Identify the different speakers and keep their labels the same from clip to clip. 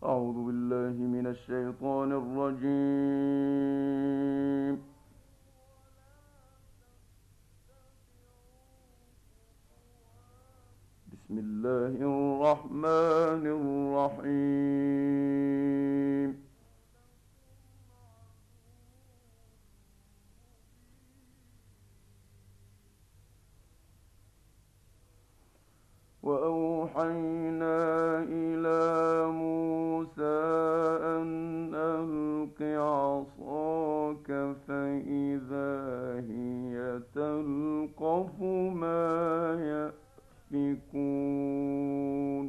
Speaker 1: أعوذ بالله من الشيطان الرجيم. بسم الله الرحمن الرحيم. وأوحينا إلى موسى أن ألق عصاك فإذا هي تلقف ما يأفكون.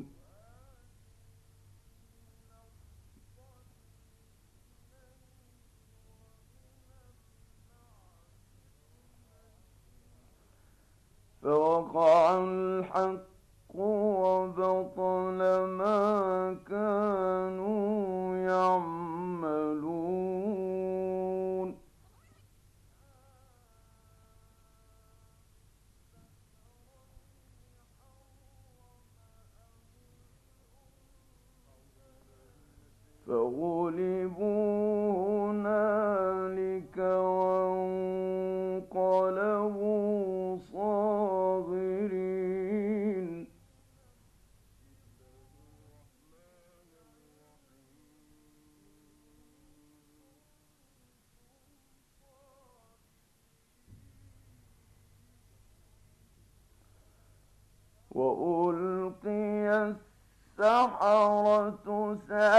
Speaker 1: فوقع الحق وبطل ما كانوا يعملون. فغلبوا هنالك وانقلبوا صاغرين. وألقي السحرة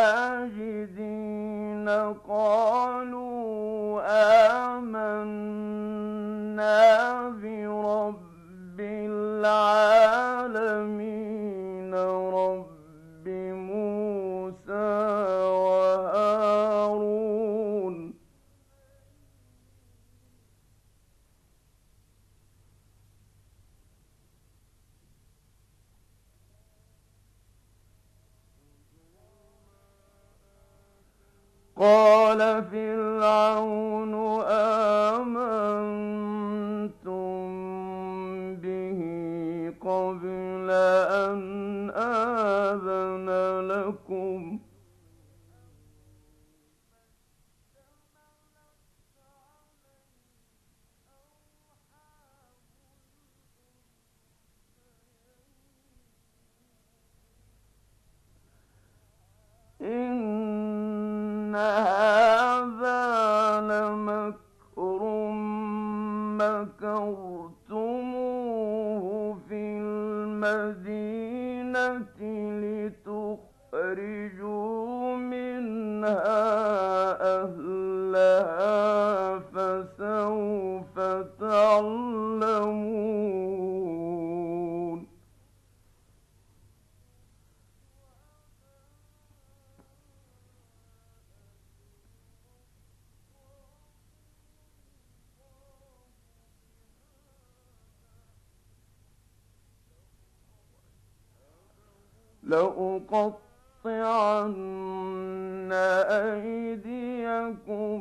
Speaker 1: ساجدين قالوا آمنا برب العالمين رب موسى وهارون. قال فرعون آمنتم به قبل أن آذن لكم إن هذا لمكر مكرتموه في المدينة لتخرجوا منها أهلها فسوف تعلمون. لأقطعن أيديكم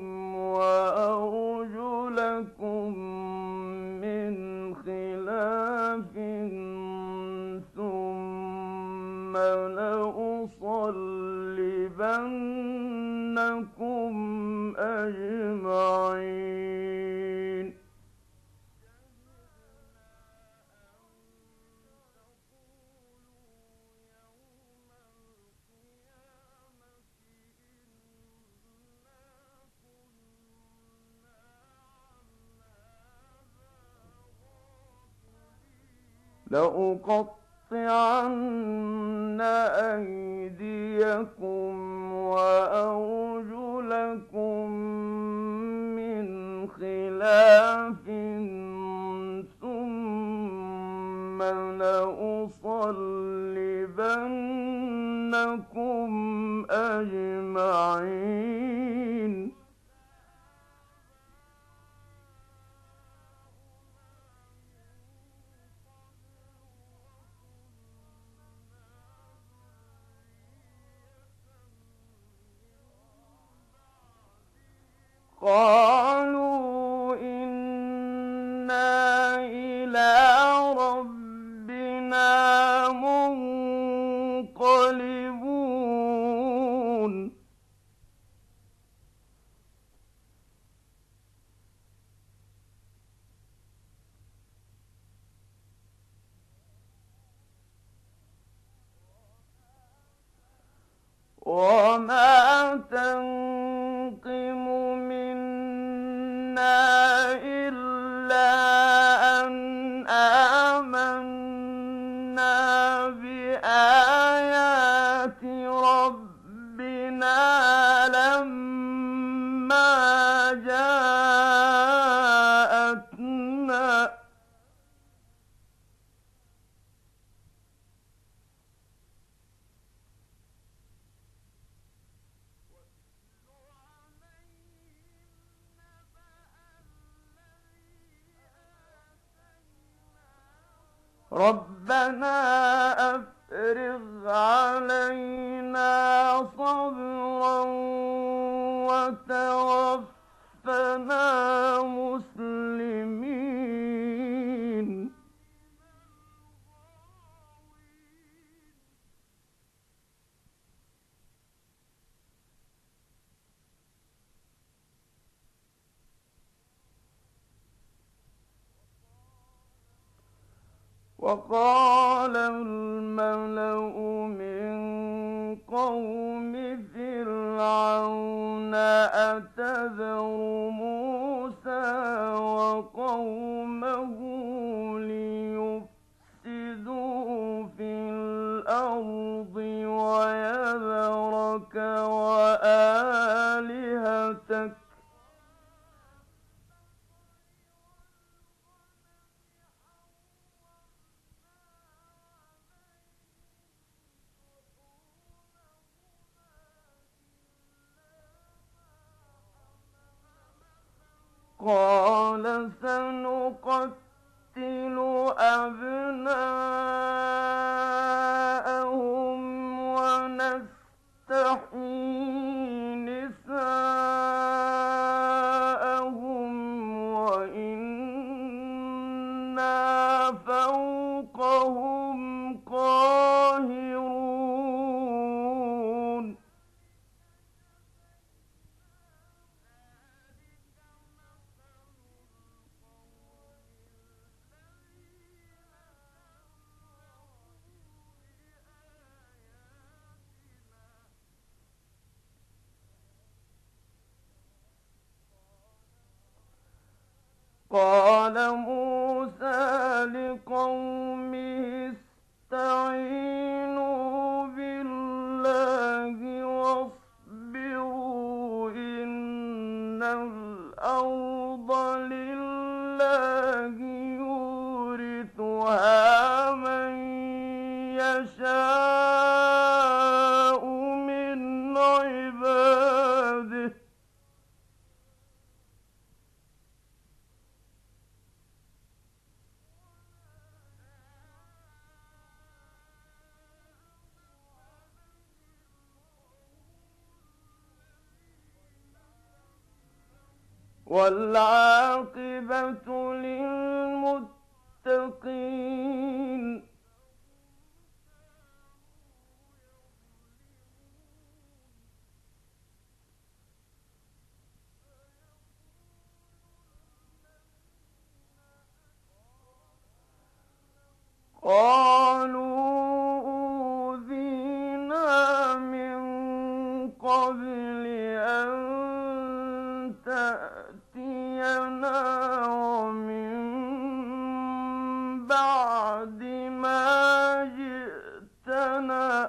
Speaker 1: وأرجلكم من خلاف ثم لأصلبنكم أجمعين. لأقطعن أيديكم وأرجلكم من خلاف ثم لأصلبنكم أجمعين. قالوا إنا إلى ربنا منقلبون. آيَاتِ رَبِّنَا لَمَّا جَاءَتْنَا رَبَّنَا أَفْرِغْ عَلَيْنَا صَبْرًا وَتَوَفَّنَا مُسْلِمِينَ وقال الملأ من قوم فرعون أتذر موسى وقومه ليفسدوا في الأرض ويذرك وآلهتك قال سنقتل أبناءهم ونستحيي نساءهم وإنا فوقهم قاهرون قال موسى لقومه استعينوا بالله واصبروا إن الأرض لله يورثها من يشاء من عباده والعاقبة للمتقين قالوا أوذينا من قبل أن تأتينا ومن بعد ما جئتنا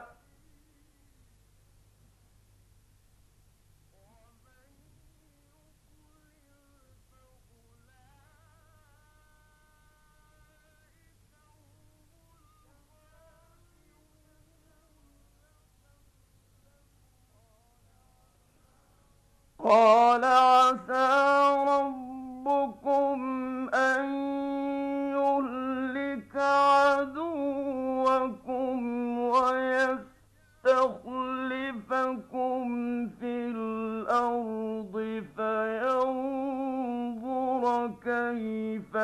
Speaker 1: قال عسى ربكم أن يهلك عدوكم ويستخلفكم في الأرض فينظر كيف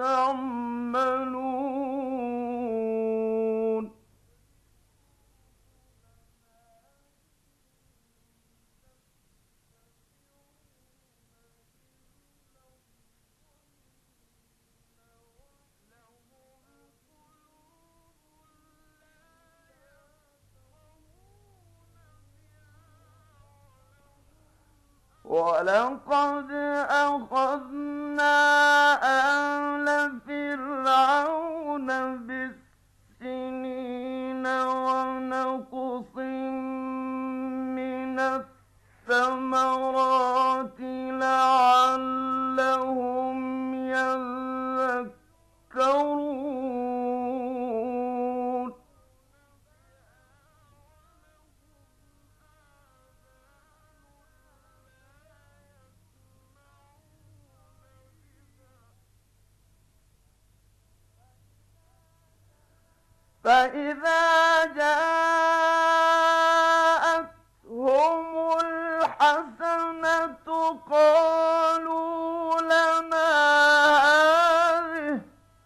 Speaker 1: تعملون ولقد أخذنا آل فرعون بالسنين فإذا جاءتهم الحسنة قالوا لنا هذه،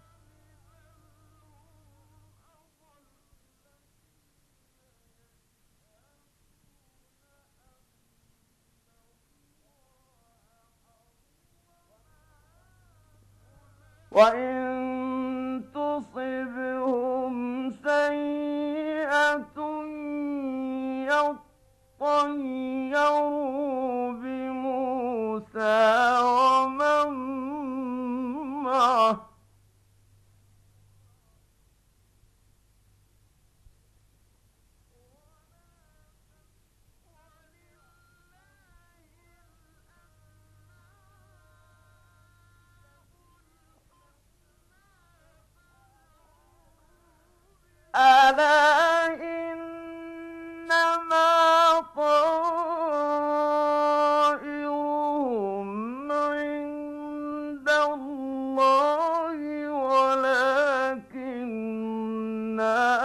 Speaker 1: وإن تصبهم سيئة يطيروا بموسى ومن معه، ألا إنما طائرهم عند الله ولكن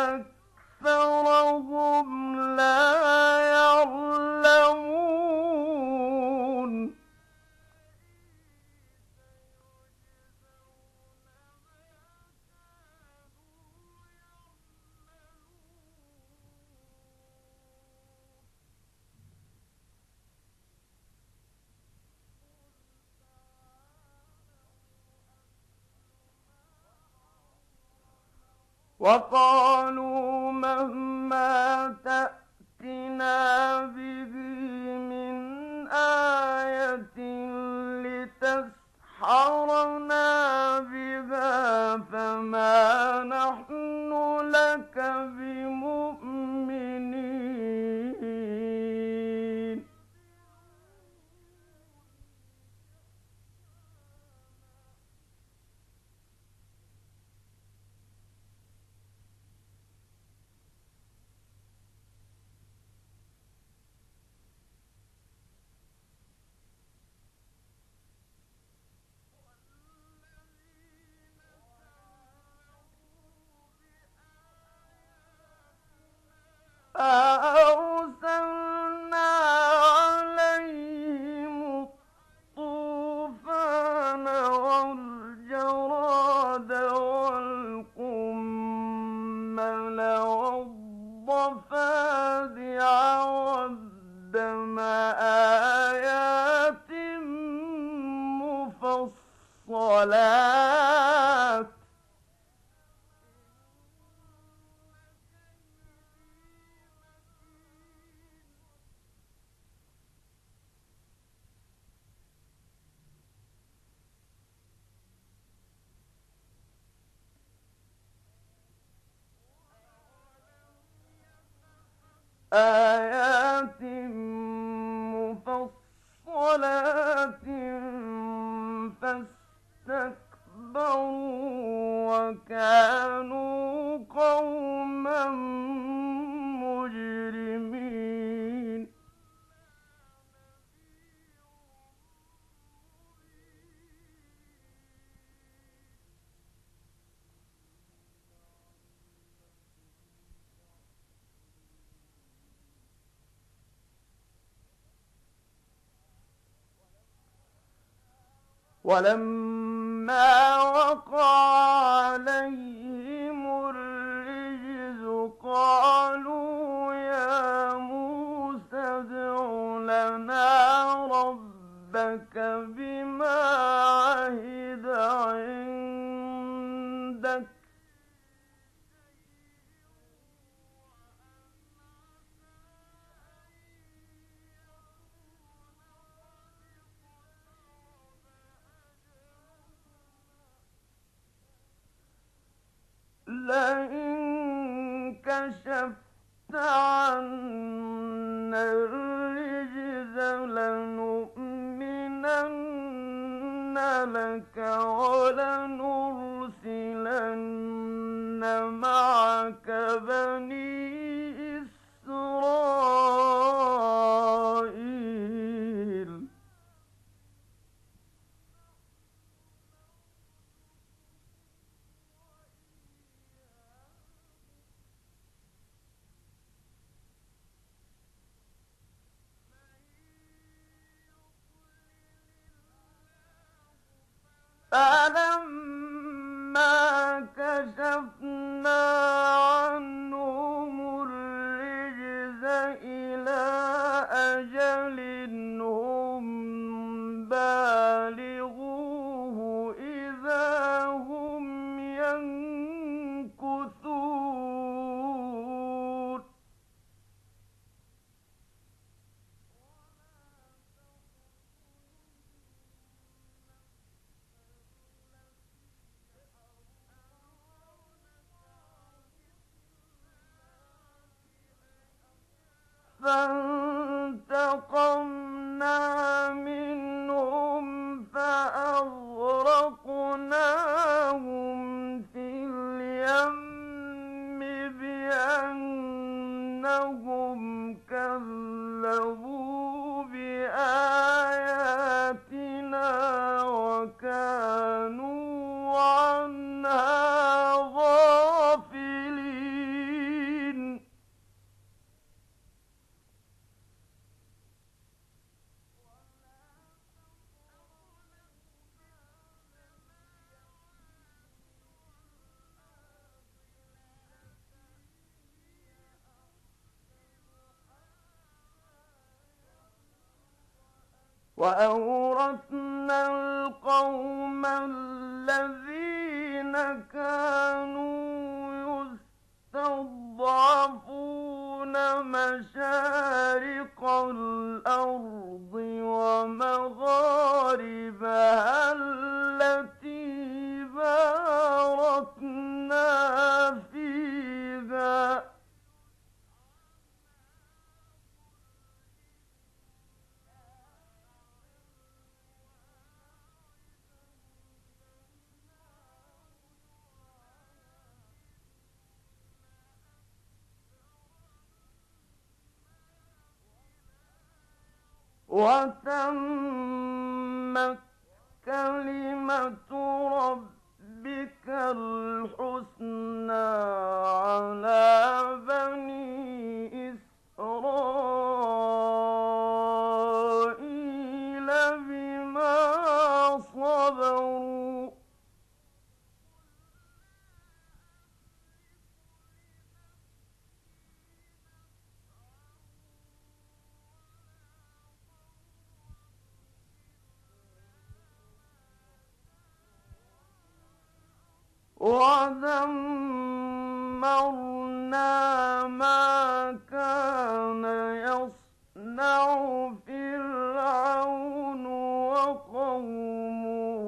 Speaker 1: أكثرهم لا يعلمون. وقالوا مهما تأتنا به من آية لتسحرنا بها فما نحن لك بمؤمنين. فأرسلنا عليهم الطوفان والجراد والقمل والضفادع والدم آيات مفصلات آيات مفصلات فاستكبروا وكانوا قوما مجرمين. ولما وقع عليهم الرجز قالوا يا موسى ادع لنا ربك بما عهد عندك لئن كشفت عنا الرجز لنؤمنن لك ولنرسلن معك بني إسرائيل. فلما كشفنا عنهم الرجز إلى أجل هم بالغوه إذا هم ينكثون فانتقمنا منهم فأغرقناهم في اليم بأنهم كذبوا بآياتنا وكانوا عنها غافلين وأورثنا القوم الذين كانوا يستضعفون مشارق الأرض ومغاربها التي باركنا فيها وتمت كلمة ربك الحسنى على بني إسرائيل بما صبروا ودمرنا ما كان يصنع فرعون وقومه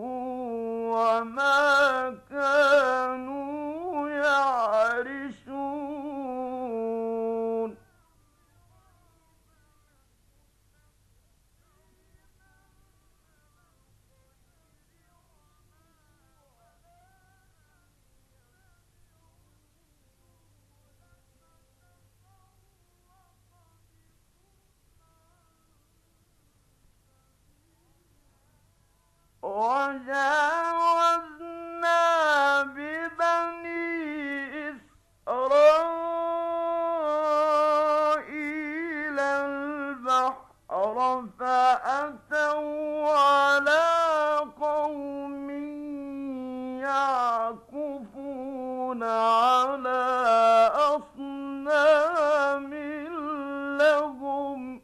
Speaker 1: وما كانوا يعرشون وجاوزنا ببني إسرائيل البحر فأتوا على قوم يعكفون على أصنام لهم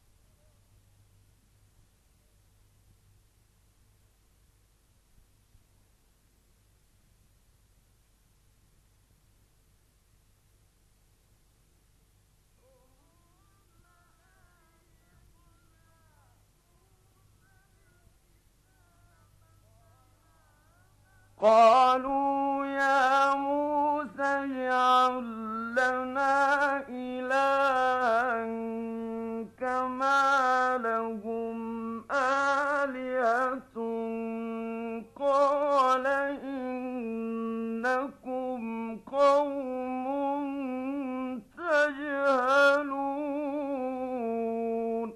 Speaker 1: قالوا يا موسى اجعل لنا إلها كما لهم آلهة قال إنكم قوم تجهلون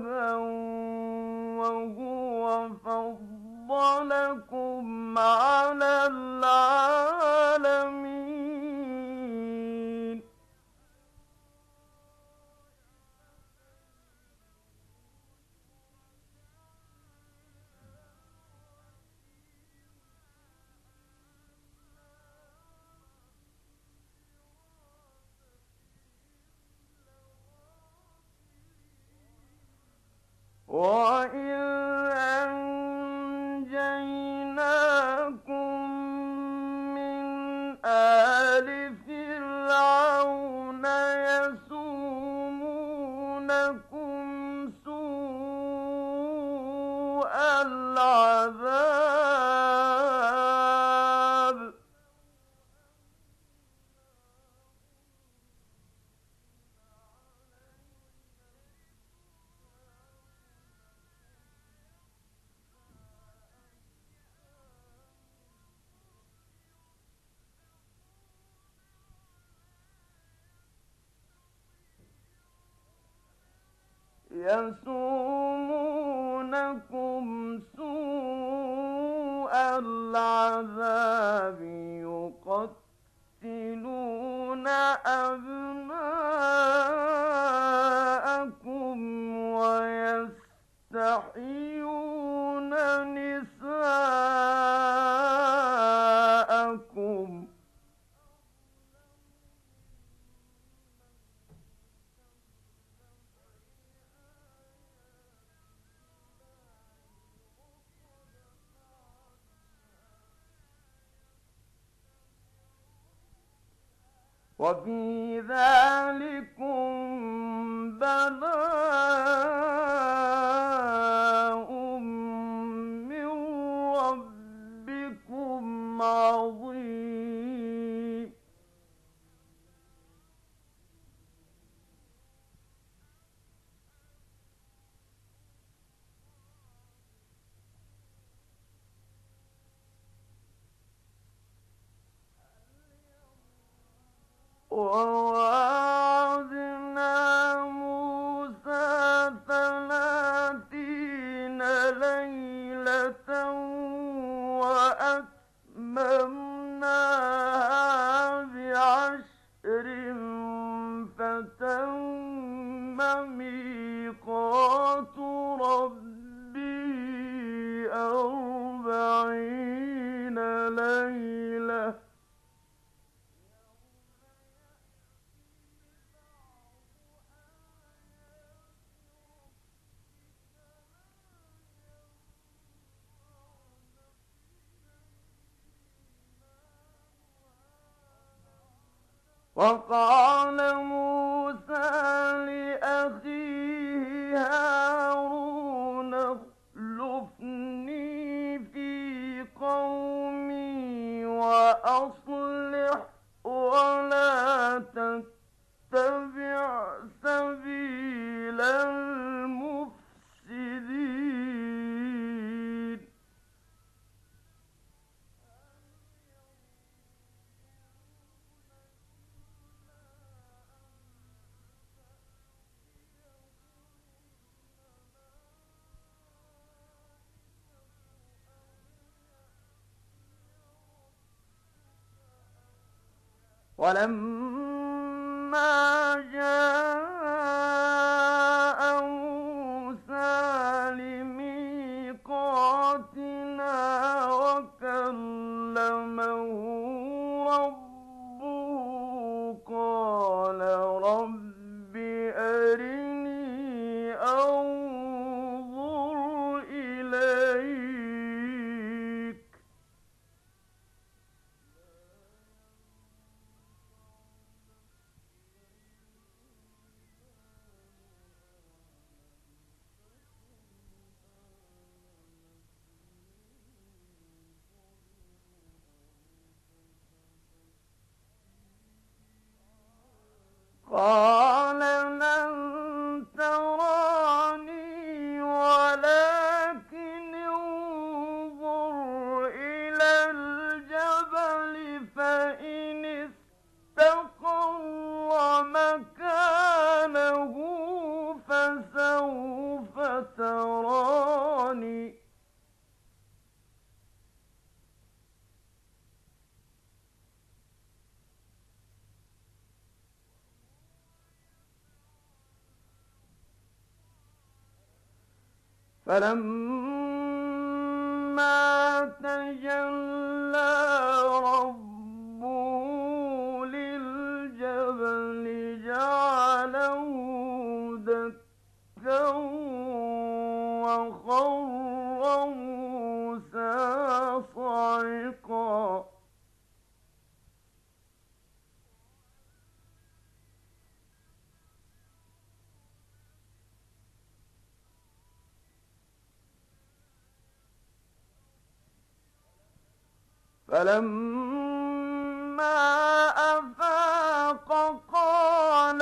Speaker 1: هدى وهو فضلكم على العالمين. وَإِذْ أَنجَيْنَاكُم مِّنْ آلِ فِرْعَوْنَ يَسُومُونَكُمْ سُوءَ الْعَذَابِ يقتلون أبناءكم ويستحيون نساءكم وفي ذلكم بلاء من ربكم عظيم. وواعدنا موسى 30 ليلة وأتممناها ب10 فتم ميقات ربي 40 ليلة وقال موسى لأخيه هارون اخلفني في قومي وأصلح ولا تتبع سبيل المفسدين. ولما جاء موسى لميقاتنا وكلمه ربه قال رب أرني أنظر إليك قال لن تراني ولكن انظر إلى الجبل فإن استقر مكانه فسوف فلما تجلى ربه للجبل جعله دكا وخر موسى صعقا فلما أفاق قال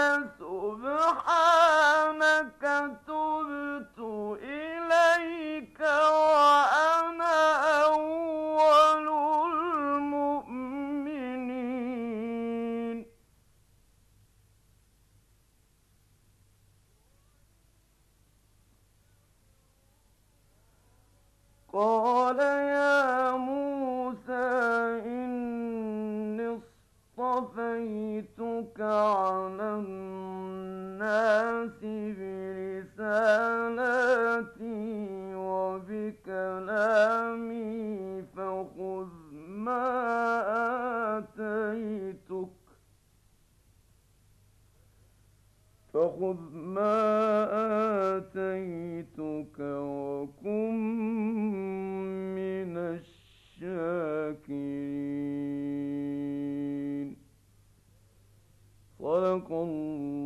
Speaker 1: سبحانك تبت إليك وأنا أول المؤمنين قال يا موسى إني اصطفيتك على الناس برسالاتي وبكلامي فخذ ما آتيتك وكن من الشاكرين. صدق الله